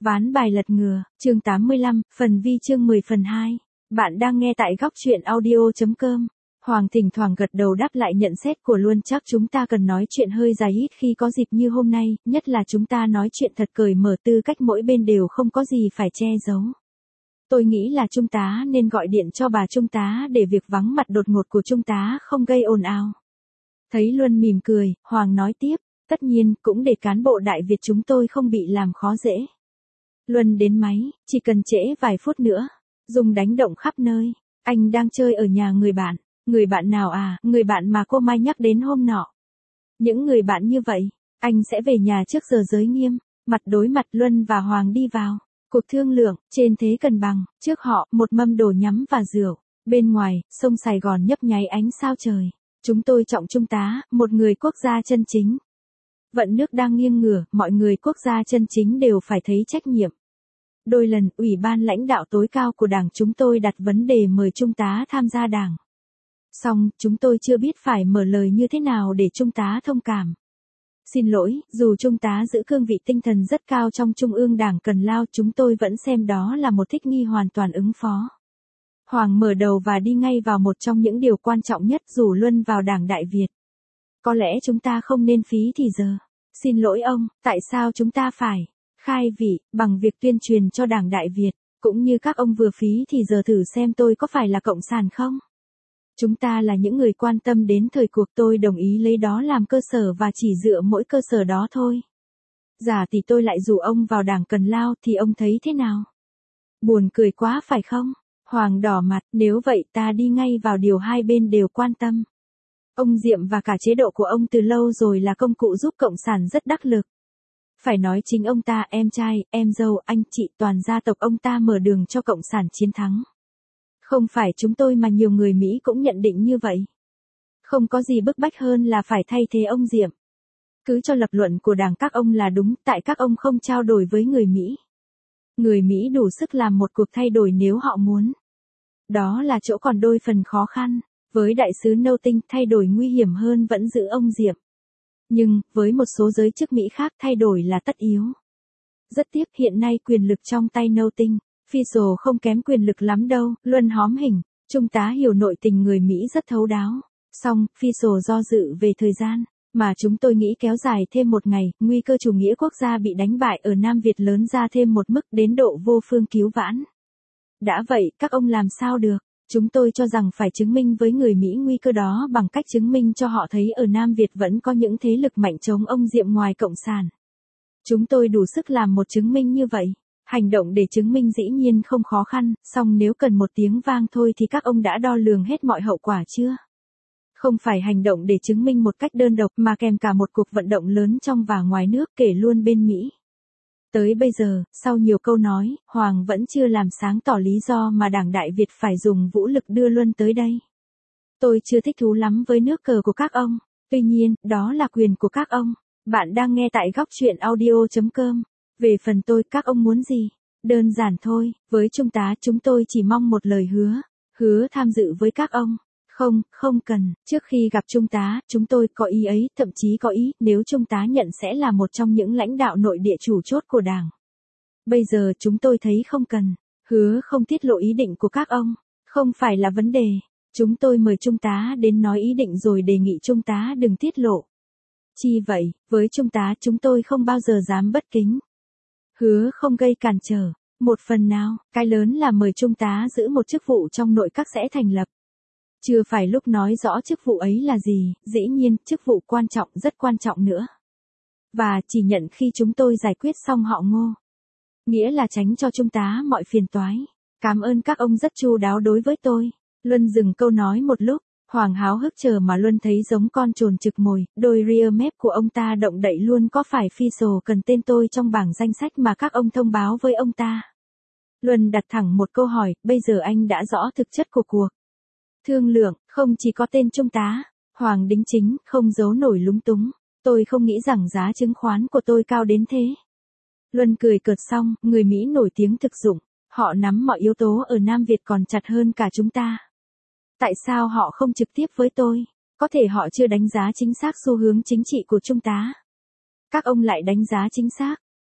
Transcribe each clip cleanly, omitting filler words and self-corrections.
Ván bài lật ngừa, chương 85, phần vi chương 10 phần 2. Bạn đang nghe tại góc truyện audio.com. Hoàng thỉnh thoảng gật đầu đáp lại nhận xét của Luân. Chắc chúng ta cần nói chuyện hơi dài ít khi có dịp như hôm nay, nhất là chúng ta nói chuyện thật cởi mở, tư cách mỗi bên đều không có gì phải che giấu. Tôi nghĩ là Trung tá nên gọi điện cho bà Trung tá để việc vắng mặt đột ngột của Trung tá không gây ồn ào. Thấy Luân mỉm cười, Hoàng nói tiếp, tất nhiên cũng để cán bộ Đại Việt chúng tôi không bị làm khó dễ. Luân đến máy, chỉ cần trễ vài phút nữa. Dùng đánh động khắp nơi. Anh đang chơi ở nhà người bạn. Người bạn nào à? Người bạn mà cô Mai nhắc đến hôm nọ. Những người bạn như vậy, anh sẽ về nhà trước giờ giới nghiêm. Mặt đối mặt Luân và Hoàng đi vào. Cuộc thương lượng, trên thế cân bằng. Trước họ, một mâm đồ nhắm và rượu. Bên ngoài, sông Sài Gòn nhấp nháy ánh sao trời. Chúng tôi trọng Trung tá, một người quốc gia chân chính. Vận nước đang nghiêng ngửa, mọi người quốc gia chân chính đều phải thấy trách nhiệm. Đôi lần, Ủy ban lãnh đạo tối cao của Đảng chúng tôi đặt vấn đề mời Trung tá tham gia Đảng. Xong, chúng tôi chưa biết phải mở lời như thế nào để Trung tá thông cảm. Xin lỗi, dù Trung tá giữ cương vị tinh thần rất cao trong Trung ương Đảng Cần Lao, chúng tôi vẫn xem đó là một thích nghi hoàn toàn ứng phó. Hoàng mở đầu và đi ngay vào một trong những điều quan trọng nhất, rủ Luân vào Đảng Đại Việt. Có lẽ chúng ta không nên phí thì giờ. Xin lỗi ông, tại sao chúng ta phải khai vị bằng việc tuyên truyền cho Đảng Đại Việt, cũng như các ông vừa phí thì giờ thử xem tôi có phải là cộng sản không? Chúng ta là những người quan tâm đến thời cuộc, tôi đồng ý lấy đó làm cơ sở và chỉ dựa mỗi cơ sở đó thôi. Giả thì tôi lại rủ ông vào Đảng Cần Lao thì ông thấy thế nào? Buồn cười quá phải không? Hoàng đỏ mặt, nếu vậy ta đi ngay vào điều hai bên đều quan tâm. Ông Diệm và cả chế độ của ông từ lâu rồi là công cụ giúp cộng sản rất đắc lực. Phải nói chính ông ta, em trai, em dâu, anh chị, toàn gia tộc ông ta mở đường cho cộng sản chiến thắng. Không phải chúng tôi mà nhiều người Mỹ cũng nhận định như vậy. Không có gì bức bách hơn là phải thay thế ông Diệm. Cứ cho lập luận của Đảng các ông là đúng, tại các ông không trao đổi với người Mỹ. Người Mỹ đủ sức làm một cuộc thay đổi nếu họ muốn. Đó là chỗ còn đôi phần khó khăn. Với đại sứ Nâu Tinh, thay đổi nguy hiểm hơn vẫn giữ ông Diệm. Nhưng, với một số giới chức Mỹ khác, thay đổi là tất yếu. Rất tiếc hiện nay quyền lực trong tay Nâu Tinh, Fiesel không kém quyền lực lắm đâu. Luân hóm hình, Trung tá hiểu nội tình người Mỹ rất thấu đáo. Song, Fiesel do dự về thời gian, mà chúng tôi nghĩ kéo dài thêm một ngày, nguy cơ chủ nghĩa quốc gia bị đánh bại ở Nam Việt lớn ra thêm một mức đến độ vô phương cứu vãn. Đã vậy, các ông làm sao được? Chúng tôi cho rằng phải chứng minh với người Mỹ nguy cơ đó bằng cách chứng minh cho họ thấy ở Nam Việt vẫn có những thế lực mạnh chống ông Diệm ngoài cộng sản. Chúng tôi đủ sức làm một chứng minh như vậy. Hành động để chứng minh dĩ nhiên không khó khăn, song nếu cần một tiếng vang thôi thì các ông đã đo lường hết mọi hậu quả chưa? Không phải hành động để chứng minh một cách đơn độc mà kèm cả một cuộc vận động lớn trong và ngoài nước, kể luôn bên Mỹ. Tới bây giờ, sau nhiều câu nói, Hoàng vẫn chưa làm sáng tỏ lý do mà Đảng Đại Việt phải dùng vũ lực đưa Luân tới đây. Tôi chưa thích thú lắm với nước cờ của các ông, tuy nhiên, đó là quyền của các ông. Bạn đang nghe tại góc truyện audio.com. Về phần tôi, các ông muốn gì? Đơn giản thôi, với Trung tá chúng tôi chỉ mong một lời hứa tham dự với các ông. Không cần, trước khi gặp Trung tá, chúng tôi có ý ấy, thậm chí có ý, nếu Trung tá nhận sẽ là một trong những lãnh đạo nội địa chủ chốt của Đảng. Bây giờ chúng tôi thấy không cần, hứa không tiết lộ ý định của các ông, không phải là vấn đề. Chúng tôi mời Trung tá đến nói ý định rồi đề nghị Trung tá đừng tiết lộ. Chi vậy, với Trung tá chúng tôi không bao giờ dám bất kính. Hứa không gây cản trở, một phần nào, cái lớn là mời Trung tá giữ một chức vụ trong nội các sẽ thành lập. Chưa phải lúc nói rõ chức vụ ấy là gì, dĩ nhiên, chức vụ quan trọng, rất quan trọng nữa. Và chỉ nhận khi chúng tôi giải quyết xong họ Ngô. Nghĩa là tránh cho Trung tá mọi phiền toái. Cảm ơn các ông rất chu đáo đối với tôi. Luân dừng câu nói một lúc, Hoàng háo hức chờ mà Luân thấy giống con trồn trực mồi, đôi rear mép của ông ta động đậy luôn. Có phải Fiesel cần tên tôi trong bảng danh sách mà các ông thông báo với ông ta? Luân đặt thẳng một câu hỏi, bây giờ anh đã rõ thực chất của cuộc thương lượng, không chỉ có tên Trung tá. Hoàng đính chính, không giấu nổi lúng túng. Tôi không nghĩ rằng giá chứng khoán của tôi cao đến thế. Luân cười cợt xong, người Mỹ nổi tiếng thực dụng. Họ nắm mọi yếu tố ở Nam Việt còn chặt hơn cả chúng ta. Tại sao họ không trực tiếp với tôi? Có thể họ chưa đánh giá chính xác xu hướng chính trị của Trung tá. Các ông lại đánh giá chính xác.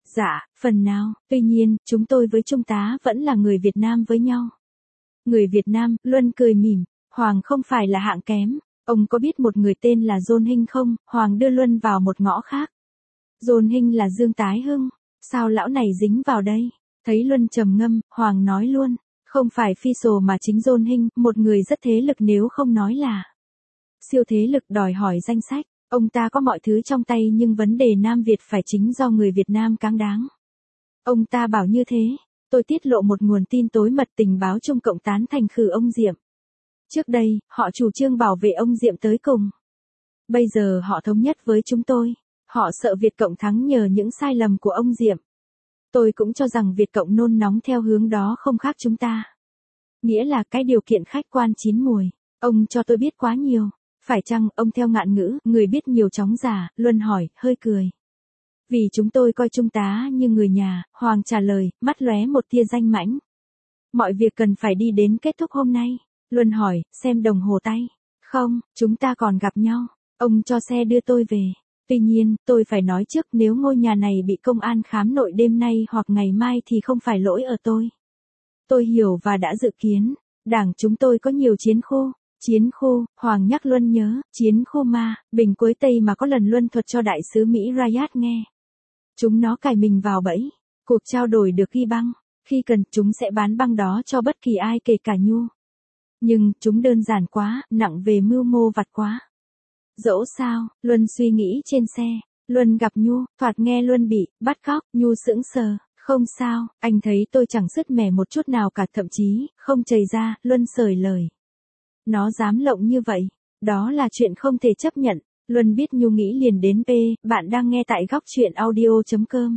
Dạ, phần nào, tuy nhiên, chúng tôi với Trung tá vẫn là người Việt Nam với nhau. Người Việt Nam, Luân cười mỉm, Hoàng không phải là hạng kém. Ông có biết một người tên là John Hinh không? Hoàng đưa Luân vào một ngõ khác. John Hinh là Dương Tái Hưng. Sao lão này dính vào đây? Thấy Luân trầm ngâm, Hoàng nói luôn. Không phải Faisal mà chính John Hinh, một người rất thế lực nếu không nói là siêu thế lực đòi hỏi danh sách. Ông ta có mọi thứ trong tay nhưng vấn đề Nam Việt phải chính do người Việt Nam cáng đáng. Ông ta bảo như thế. Tôi tiết lộ một nguồn tin tối mật tình báo Trung Cộng tán thành khử ông Diệm. Trước đây, họ chủ trương bảo vệ ông Diệm tới cùng. Bây giờ họ thống nhất với chúng tôi. Họ sợ Việt Cộng thắng nhờ những sai lầm của ông Diệm. Tôi cũng cho rằng Việt Cộng nôn nóng theo hướng đó không khác chúng ta. Nghĩa là cái điều kiện khách quan chín mùi. Ông cho tôi biết quá nhiều. Phải chăng ông theo ngạn ngữ, người biết nhiều chóng già, Luân hỏi, hơi cười. Vì chúng tôi coi Trung tá như người nhà, Hoàng trả lời, mắt lóe một tia danh mãnh. Mọi việc cần phải đi đến kết thúc hôm nay. Luân hỏi, xem đồng hồ tay. Không, chúng ta còn gặp nhau. Ông cho xe đưa tôi về. Tuy nhiên, tôi phải nói trước nếu ngôi nhà này bị công an khám nội đêm nay hoặc ngày mai thì không phải lỗi ở tôi. Tôi hiểu và đã dự kiến. Đảng chúng tôi có nhiều chiến khu. Chiến khu, Hoàng nhắc Luân nhớ, chiến khu Ma, Bình Quới Tây mà có lần Luân thuật cho đại sứ Mỹ Rayad nghe. Chúng nó cài mình vào bẫy. Cuộc trao đổi được ghi băng. Khi cần, chúng sẽ bán băng đó cho bất kỳ ai kể cả Nhu. Nhưng, chúng đơn giản quá, nặng về mưu mô vặt quá. Dẫu sao, Luân suy nghĩ trên xe. Luân gặp Nhu, thoạt nghe Luân bị bắt cóc, Nhu sững sờ. Không sao, anh thấy tôi chẳng sứt mẻ một chút nào cả, thậm chí, không chảy ra, Luân sởi lời. Nó dám lộng như vậy, đó là chuyện không thể chấp nhận. Luân biết Nhu nghĩ liền đến P, bạn đang nghe tại góc truyện audio.com.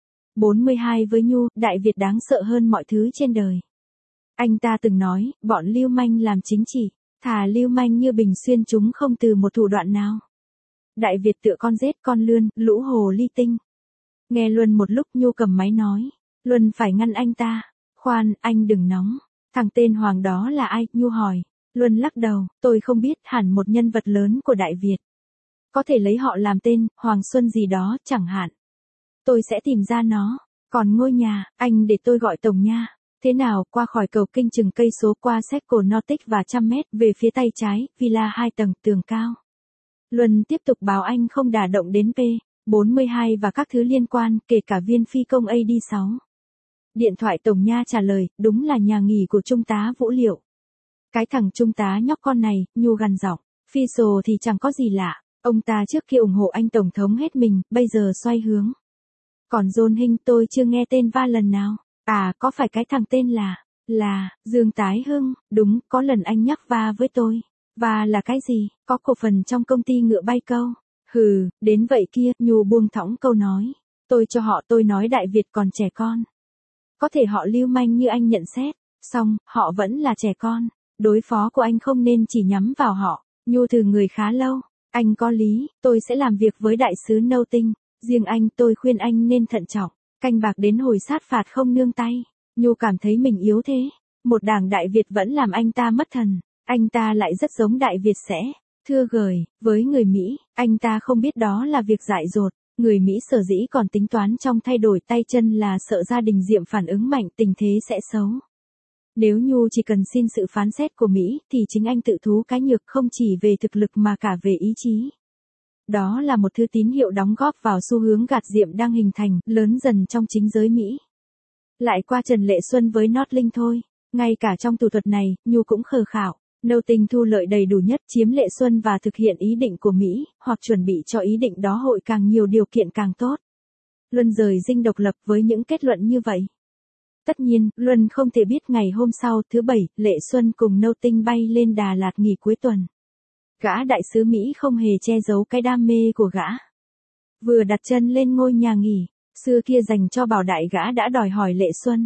42 với Nhu, Đại Việt đáng sợ hơn mọi thứ trên đời. Anh ta từng nói, bọn lưu manh làm chính trị, thà lưu manh như Bình Xuyên chúng không từ một thủ đoạn nào. Đại Việt tựa con rết con lươn, lũ hồ ly tinh. Nghe Luân một lúc Nhu cầm máy nói. Luân phải ngăn anh ta. Khoan, anh đừng nóng. Thằng tên Hoàng đó là ai? Nhu hỏi. Luân lắc đầu, tôi không biết, hẳn một nhân vật lớn của Đại Việt. Có thể lấy họ làm tên, Hoàng Xuân gì đó, chẳng hạn. Tôi sẽ tìm ra nó. Còn ngôi nhà, anh để tôi gọi tổng nha. Thế nào, qua khỏi cầu Kinh chừng cây số qua Seco Nordic và 100 mét về phía tay trái, villa 2 tầng, tường cao. Luân tiếp tục báo anh không đả động đến P42 và các thứ liên quan, kể cả viên phi công AD6. Điện thoại tổng nha trả lời, đúng là nhà nghỉ của Trung tá Vũ Liệu. Cái thằng Trung tá nhóc con này, Nhu gằn giọng, Faisal thì chẳng có gì lạ, ông ta trước kia ủng hộ anh tổng thống hết mình, bây giờ xoay hướng. Còn John Hinh tôi chưa nghe tên va lần nào. À, có phải cái thằng tên là Dương Tái Hưng, đúng, có lần anh nhắc va với tôi. Và là cái gì? Có cổ phần trong công ty ngựa bay câu. Hừ, đến vậy kia, Nhu buông thõng câu nói. Tôi cho họ, tôi nói Đại Việt còn trẻ con. Có thể họ lưu manh như anh nhận xét, song, họ vẫn là trẻ con. Đối phó của anh không nên chỉ nhắm vào họ. Nhu thử người khá lâu. Anh có lý, tôi sẽ làm việc với đại sứ Nâu Tinh. Riêng anh, tôi khuyên anh nên thận trọng. Canh bạc đến hồi sát phạt không nương tay. Nhu cảm thấy mình yếu thế. Một đảng Đại Việt vẫn làm anh ta mất thần. Anh ta lại rất giống Đại Việt sẽ. Thưa gửi, với người Mỹ, anh ta không biết đó là việc dại dột. Người Mỹ sở dĩ còn tính toán trong thay đổi tay chân là sợ gia đình Diệm phản ứng mạnh, tình thế sẽ xấu. Nếu Nhu chỉ cần xin sự phán xét của Mỹ, thì chính anh tự thú cái nhược không chỉ về thực lực mà cả về ý chí. Đó là một thứ tín hiệu đóng góp vào xu hướng gạt Diệm đang hình thành, lớn dần trong chính giới Mỹ. Lại qua Trần Lệ Xuân với Nordling thôi. Ngay cả trong thủ thuật này, Nhu cũng khờ khảo. Nâu Tinh thu lợi đầy đủ nhất, chiếm Lệ Xuân và thực hiện ý định của Mỹ, hoặc chuẩn bị cho ý định đó hội càng nhiều điều kiện càng tốt. Luân rời dinh độc lập với những kết luận như vậy. Tất nhiên, Luân không thể biết ngày hôm sau, thứ Bảy, Lệ Xuân cùng Nâu Tinh bay lên Đà Lạt nghỉ cuối tuần. Gã đại sứ Mỹ không hề che giấu cái đam mê của gã. Vừa đặt chân lên ngôi nhà nghỉ, xưa kia dành cho bảo đại gã đã đòi hỏi Lệ Xuân.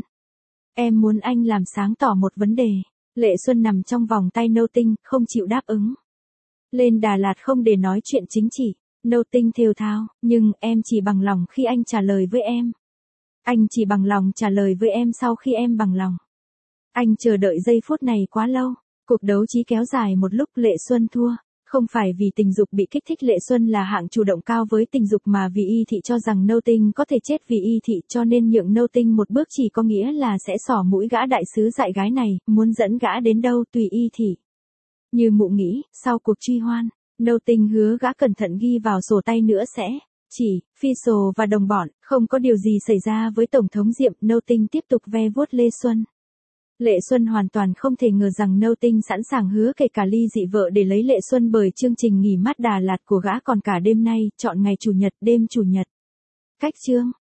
Em muốn anh làm sáng tỏ một vấn đề. Lệ Xuân nằm trong vòng tay Nâu Tinh, không chịu đáp ứng. Lên Đà Lạt không để nói chuyện chính trị. Nâu Tinh thều thào, nhưng em chỉ bằng lòng khi anh trả lời với em. Anh chỉ bằng lòng trả lời với em sau khi em bằng lòng. Anh chờ đợi giây phút này quá lâu. Cuộc đấu trí kéo dài một lúc, Lệ Xuân thua. Không phải vì tình dục bị kích thích, Lệ Xuân là hạng chủ động cao với tình dục, mà vì Y Thị cho rằng Nâu Tinh có thể chết vì Y Thị, cho nên nhượng Nâu Tinh một bước chỉ có nghĩa là sẽ xỏ mũi gã đại sứ dại gái này, muốn dẫn gã đến đâu tùy Y Thị. Như Mụ nghĩ, sau cuộc truy hoan, Nâu Tinh hứa gã cẩn thận ghi vào sổ tay nữa sẽ chỉ phi sổ và đồng bọn, không có điều gì xảy ra với Tổng thống Diệm. Nâu Tinh tiếp tục ve vuốt Lê Xuân. Lệ Xuân hoàn toàn không thể ngờ rằng Nâu Tinh sẵn sàng hứa kể cả ly dị vợ để lấy Lệ Xuân, bởi chương trình nghỉ mát Đà Lạt của gã còn cả đêm nay, chọn ngày Chủ nhật, đêm Chủ nhật. Cách chương